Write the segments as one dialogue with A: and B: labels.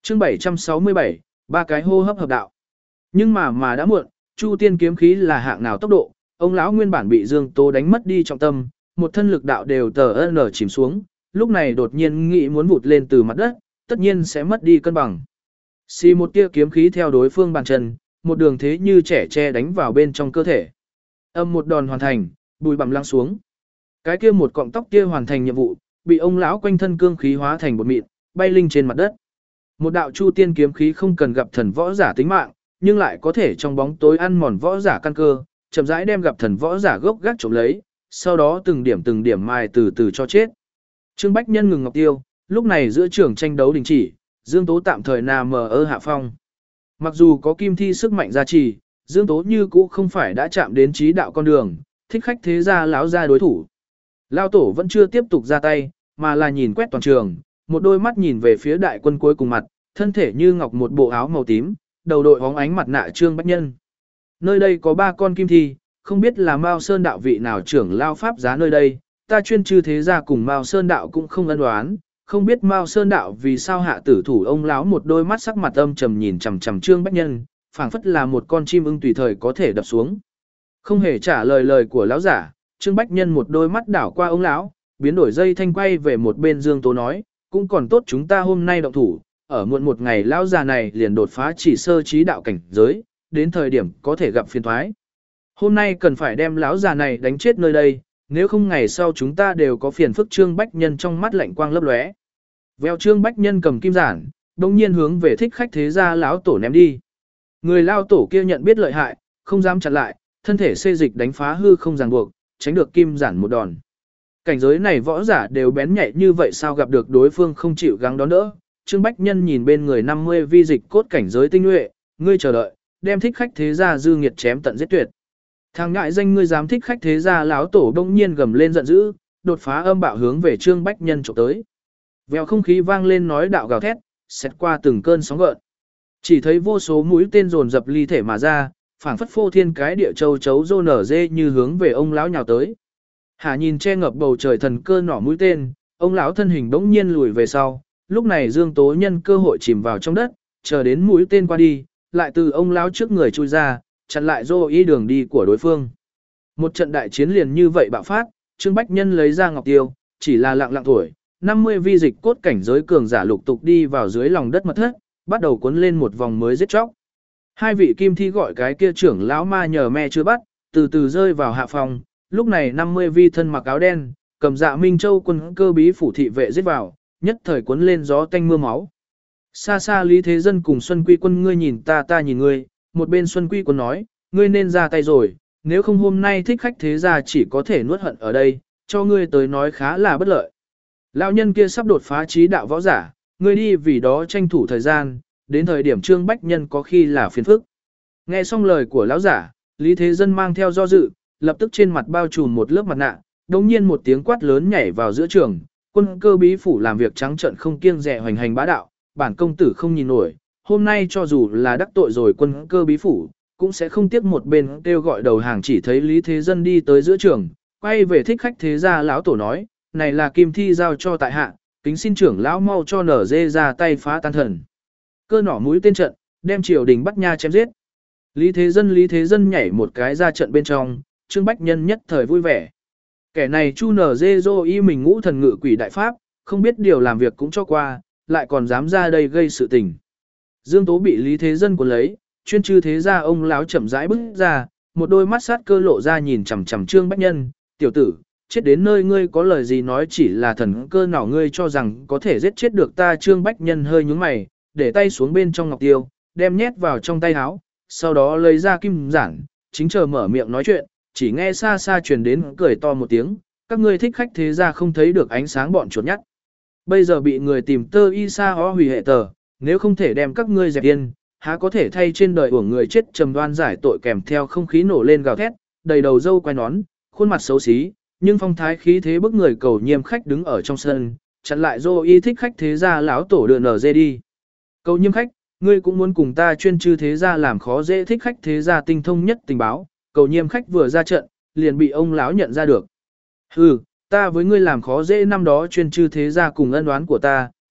A: Chương 767, ba cái hô hấp hợp đạo. Nhưng mà đã muộn, Chu Tiên kiếm khí là hạng nào tốc độ, ông lão nguyên bản bị Dương Tố đánh mất đi trọng tâm, một thân lực đạo đều chìm xuống, lúc này đột nhiên nghĩ muốn vụt lên từ mặt đất, tất nhiên sẽ mất đi cân bằng. Xì một tia kiếm khí theo đối phương bàn chân, một đường thế như trẻ tre đánh vào bên trong cơ thể. Âm một đòn hoàn thành, bùi bặm lăn xuống. Cái kia một cọng tóc kia hoàn thành nhiệm vụ, bị ông lão quanh thân cương khí hóa thành bột mịn, bay linh trên mặt đất. Một đạo Chu Tiên kiếm khí không cần gặp thần võ giả tính mạng, nhưng lại có thể trong bóng tối ăn mòn võ giả căn cơ, chậm rãi đem gặp thần võ giả gốc gác trộm lấy, sau đó từng điểm mài từ từ cho chết. Trương Bách Nhân ngừng ngọc tiêu, lúc này giữa trường tranh đấu đình chỉ, Dương Tố tạm thời nằm ở hạ phong. Mặc dù có kim thi sức mạnh gia trì, Dương Tố như cũ không phải đã chạm đến trí đạo con đường, thích khách thế gia láo ra đối thủ. Lao tổ vẫn chưa tiếp tục ra tay, mà là nhìn quét toàn trường, một đôi mắt nhìn về phía đại quân cuối cùng mặt, thân thể như ngọc một bộ áo màu tím, đầu đội bóng ánh mặt nạ Trương Bách Nhân. Nơi đây có 3 con kim thi, không biết là Mao Sơn đạo vị nào trưởng lao pháp giá nơi đây, ta chuyên chư thế gia cùng Mao Sơn đạo cũng không ân đoán, không biết Mao Sơn đạo vì sao hạ tử thủ. Ông lão một đôi mắt sắc mặt âm trầm nhìn chằm chằm Trương Bách Nhân, phảng phất là một con chim ưng tùy thời có thể đập xuống. Không hề trả lời của lão giả, Trương Bách Nhân một đôi mắt đảo qua ông lão, biến đổi dây thanh quay về một bên Dương Tố nói, cũng còn tốt chúng ta hôm nay động thủ, ở muộn một ngày lão già này liền đột phá chỉ sơ trí đạo cảnh giới, đến thời điểm có thể gặp phiền toái. Hôm nay cần phải đem lão già này đánh chết nơi đây, nếu không ngày sau chúng ta đều có phiền phức. Trương Bách Nhân trong mắt lạnh quang lấp lóe. Vèo, Trương Bách Nhân cầm kim giản, đồng nhiên hướng về thích khách thế gia lão tổ ném đi. Người lão tổ kia nhận biết lợi hại, không dám chặn lại, thân thể xê dịch đánh phá hư không ràng buộc, tránh được kim giản một đòn. Cảnh giới này võ giả đều bén nhạy như vậy sao gặp được đối phương không chịu gắng đón đỡ. Trương Bách Nhân nhìn bên người 50 vi dịch cốt cảnh giới tinh nhuệ, ngươi chờ đợi, đem thích khách thế gia dư nghiệt chém tận giết tuyệt. Thằng ngại danh ngươi dám thích khách thế gia lão tổ đông nhiên gầm lên giận dữ, đột phá âm bạo hướng về Trương Bách Nhân chụp tới. Vèo, không khí vang lên nói đạo gào thét, xét qua từng cơn sóng gợn. Chỉ thấy vô số mũi tên dồn dập ly thể mà ra, phảng phất phô thiên cái địa châu chấu rô nở dê như hướng về ông lão nhào tới. Hà nhìn che ngập bầu trời thần cơ nỏ mũi tên, ông lão thân hình bỗng nhiên lùi về sau, lúc này Dương Tố nhân cơ hội chìm vào trong đất, chờ đến mũi tên qua đi, lại từ ông lão trước người chui ra, chặn lại dô ý đường đi của đối phương. Một trận đại chiến liền như vậy bạo phát, Trương Bách Nhân lấy ra ngọc tiêu, chỉ là lặng lặng tuổi, 50 vi dịch cốt cảnh giới cường giả lục tục đi vào dưới lòng đất mật thất, bắt đầu cuốn lên một vòng mới giết chóc. Hai vị kim thi gọi cái kia trưởng lão ma nhờ me chưa bắt, từ từ rơi vào hạ phòng, lúc này 50 vi thân mặc áo đen, cầm dạ Minh Châu quân cơ bí phủ thị vệ giết vào, nhất thời cuốn lên gió tanh mưa máu. Xa xa Lý Thế Dân cùng Xuân Quy quân ngươi nhìn ta ta nhìn ngươi, một bên Xuân Quy quân nói, ngươi nên ra tay rồi, nếu không hôm nay thích khách thế gia chỉ có thể nuốt hận ở đây, cho ngươi tới nói khá là bất lợi. Lão nhân kia sắp đột phá trí đạo võ giả, ngươi đi vì đó tranh thủ thời gian, đến thời điểm Trương Bách Nhân có khi là phiền phức. Nghe xong lời của lão giả, Lý Thế Dân mang theo do dự, lập tức trên mặt bao trùm một lớp mặt nạ, đồng nhiên một tiếng quát lớn nhảy vào giữa trường, quân cơ bí phủ làm việc trắng trợn không kiêng dè hoành hành bá đạo, bản công tử không nhìn nổi, hôm nay cho dù là đắc tội rồi quân cơ bí phủ, cũng sẽ không tiếc một bên kêu gọi đầu hàng. Chỉ thấy Lý Thế Dân đi tới giữa trường, quay về thích khách thế gia lão tổ nói, này là kim thi giao cho tại hạ, kính xin trưởng lão mau cho nở dê ra tay phá tan thần. Cơ nỏ mũi tên trận, đem triều đình bắt nha chém giết. Lý Thế Dân nhảy một cái ra trận bên trong, Trương Bách Nhân nhất thời vui vẻ. Kẻ này chu nở dê dô y mình ngũ thần ngự quỷ đại pháp, không biết điều làm việc cũng cho qua, lại còn dám ra đây gây sự tình. Dương Tố bị Lý Thế Dân cuốn lấy, chuyên chư thế gia ông láo chậm rãi bước ra, một đôi mắt sát cơ lộ ra nhìn chằm chằm Trương Bách Nhân, tiểu tử, chết đến nơi ngươi có lời gì nói, chỉ là thần cơ nào ngươi cho rằng có thể giết chết được ta. Trương Bách Nhân hơi nhướng mày, để tay xuống bên trong ngọc tiêu, đem nhét vào trong tay áo, sau đó lấy ra kim giản, chính chờ mở miệng nói chuyện, chỉ nghe xa xa truyền đến cười to một tiếng, các ngươi thích khách thế gia không thấy được ánh sáng bọn chuột nhắt. Bây giờ bị người tìm tơ y sa ho hủy hệ tờ, nếu không thể đem các ngươi dẹp yên, há có thể thay trên đời của người chết trầm đoan giải tội. Kèm theo không khí nổ lên gào thét, đầy đầu râu quai nón, khuôn mặt xấu xí, nhưng phong thái khí thế bức người cầu nhiêm khách đứng ở trong sân, chặn lại dô y thích khách thế gia lão tổ đưa nở dê đi. Cầu nhiêm khách, ngươi cũng muốn cùng ta chuyên chư thế gia làm khó dễ thích khách thế gia tinh thông nhất tình báo. Cầu nhiêm khách vừa ra trận, liền bị ông lão nhận ra được. Hừ, ta với ngươi làm khó dễ năm đó chuyên chư thế gia cùng ân oán của ta,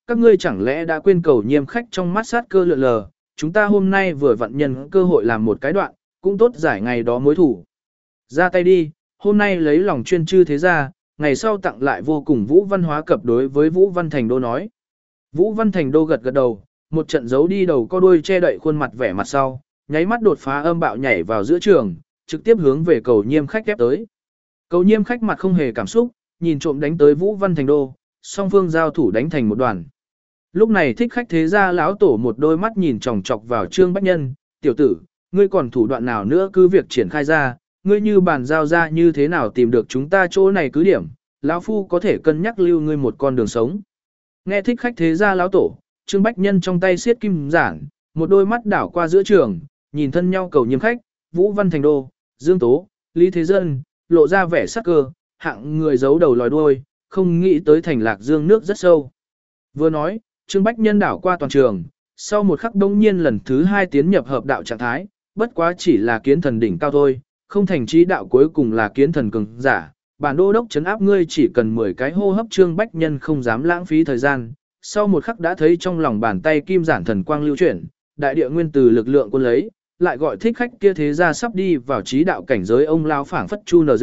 A: các ngươi chẳng lẽ đã quên cầu nhiêm khách trong mắt sát cơ lượn lờ, chúng ta hôm nay vừa vặn nhân cơ hội làm một cái đoạn, cũng tốt giải ngày đó mối thủ. Ra tay đi, hôm nay lấy lòng chuyên chư thế gia, ngày sau tặng lại vô cùng Vũ Văn Hóa cập đối với Vũ Văn Thành Đô nói. Vũ Văn Thành Đô gật gật đầu, một trận giấu đi đầu co đuôi che đậy khuôn mặt vẻ mặt sau, nháy mắt đột phá âm bạo nhảy vào giữa trường, trực tiếp hướng về cầu nhiêm khách ép tới. Cầu nhiêm khách mặt không hề cảm xúc, nhìn trộm đánh tới Vũ Văn Thành Đô, song phương giao thủ đánh thành một đoàn. Lúc này thích khách thế gia lão tổ một đôi mắt nhìn chòng chọc vào Trương Bách Nhân, tiểu tử, ngươi còn thủ đoạn nào nữa cứ việc triển khai ra, ngươi như bàn giao ra như thế nào tìm được chúng ta chỗ này cứ điểm, lão phu có thể cân nhắc lưu ngươi một con đường sống. Nghe thích khách thế gia lão tổ, Trương Bách Nhân trong tay siết kim giản, một đôi mắt đảo qua giữa trường, nhìn thân nhau cầu nhiêm khách, Vũ Văn Thành Đô, Dương Tố, Lý Thế Dân, lộ ra vẻ sắc cơ, hạng người giấu đầu lòi đuôi, không nghĩ tới thành lạc dương nước rất sâu. Vừa nói, Trương Bách Nhân đảo qua toàn trường, sau một khắc đông nhiên lần thứ 2 tiến nhập hợp đạo trạng thái, bất quá chỉ là kiến thần đỉnh cao thôi, không thành trí đạo cuối cùng là kiến thần cường giả. Bản đô đốc chấn áp ngươi chỉ cần 10 cái hô hấp. Trương Bách Nhân không dám lãng phí thời gian, sau một khắc đã thấy trong lòng bàn tay kim giản thần quang lưu chuyển, đại địa nguyên từ lực lượng quân lấy, lại gọi thích khách kia thế ra sắp đi vào trí đạo cảnh giới ông lao phảng phất chu nz.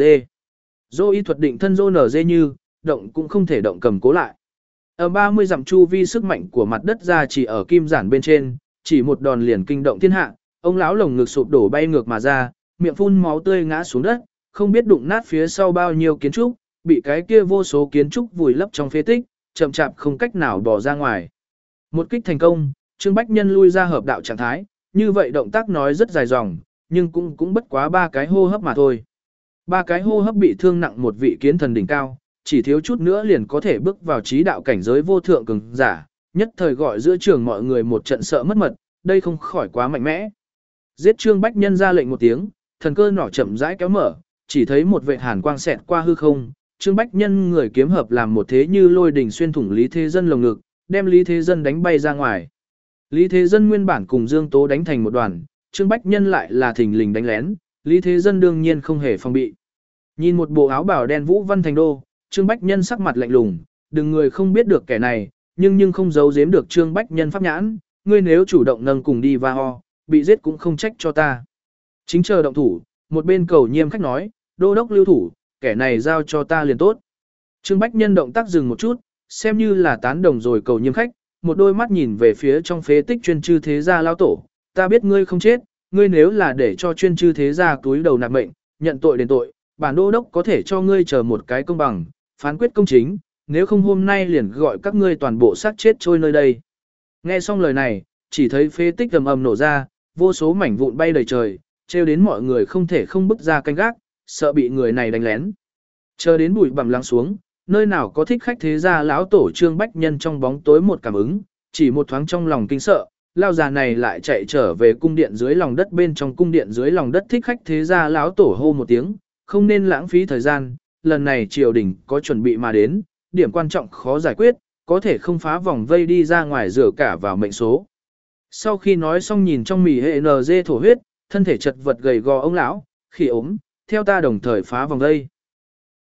A: Dô y thuật định thân dô nz như, động cũng không thể động cầm cố lại. Ở 30 dặm chu vi sức mạnh của mặt đất ra chỉ ở kim giản bên trên, chỉ một đòn liền kinh động thiên hạ, ông lão lồng ngực sụp đổ bay ngược mà ra, miệng phun máu tươi ngã xuống đất, không biết đụng nát phía sau bao nhiêu kiến trúc, bị cái kia vô số kiến trúc vùi lấp trong phế tích, chậm chạp không cách nào bỏ ra ngoài. Một kích thành công, Trương Bách Nhân lui ra hợp đạo trạng thái, như vậy động tác nói rất dài dòng, nhưng cũng bất quá 3 cái hô hấp mà thôi. 3 cái hô hấp bị thương nặng một vị kiến thần đỉnh cao, chỉ thiếu chút nữa liền có thể bước vào trí đạo cảnh giới vô thượng cường giả, nhất thời gọi giữa trường mọi người một trận sợ mất mật, đây không khỏi quá mạnh mẽ. Giết Trương Bách Nhân ra lệnh một tiếng, thần cơ nỏ chậm rãi kéo mở, chỉ thấy một vệt hàn quang xẹt qua hư không, Trương Bách Nhân người kiếm hợp làm một thế như lôi đỉnh xuyên thủng Lý Thế Dân lồng ngực, đem Lý Thế Dân đánh bay ra ngoài. Lý Thế Dân nguyên bản cùng Dương Tố đánh thành một đoàn, Trương Bách Nhân lại là thình lình đánh lén, Lý Thế Dân đương nhiên không hề phòng bị. Nhìn một bộ áo bào đen Vũ Văn Thành Đô, Trương Bách Nhân sắc mặt lạnh lùng, đừng người không biết được kẻ này, nhưng không giấu giếm được Trương Bách Nhân pháp nhãn, ngươi nếu chủ động nâng cùng đi va ho, bị giết cũng không trách cho ta. Chính chờ động thủ, một bên cầu nhiêm khách nói, đô đốc lưu thủ, kẻ này giao cho ta liền tốt. Trương Bách Nhân động tác dừng một chút, xem như là tán đồng rồi cầu nhiêm khách, một đôi mắt nhìn về phía trong phế tích chuyên chư thế gia lao tổ, ta biết ngươi không chết, ngươi nếu là để cho chuyên chư thế gia túi đầu nạp mệnh, nhận tội đền tội, bản đô đốc có thể cho ngươi chờ một cái công bằng, phán quyết công chính, nếu không hôm nay liền gọi các ngươi toàn bộ xác chết trôi nơi đây. Nghe xong lời này, chỉ thấy phế tích ầm ầm nổ ra, vô số mảnh vụn bay đầy trời, trêu đến mọi người không thể không bước ra canh gác, sợ bị người này đánh lén. Chờ đến bụi bặm lắng xuống, nơi nào có thích khách thế gia lão tổ Trương Bách Nhân trong bóng tối một cảm ứng, chỉ một thoáng trong lòng kinh sợ, lao già này lại chạy trở về cung điện dưới lòng đất. Bên trong cung điện dưới lòng đất thích khách thế gia lão tổ hô một tiếng, không nên lãng phí thời gian, lần này triều đình có chuẩn bị mà đến, điểm quan trọng khó giải quyết, có thể không phá vòng vây đi ra ngoài rửa cả vào mệnh số. Sau khi nói xong nhìn trong mì hệ NG thổ huyết, thân thể chật vật gầy gò ông lão, khỉ ốm, theo ta đồng thời phá vòng vây.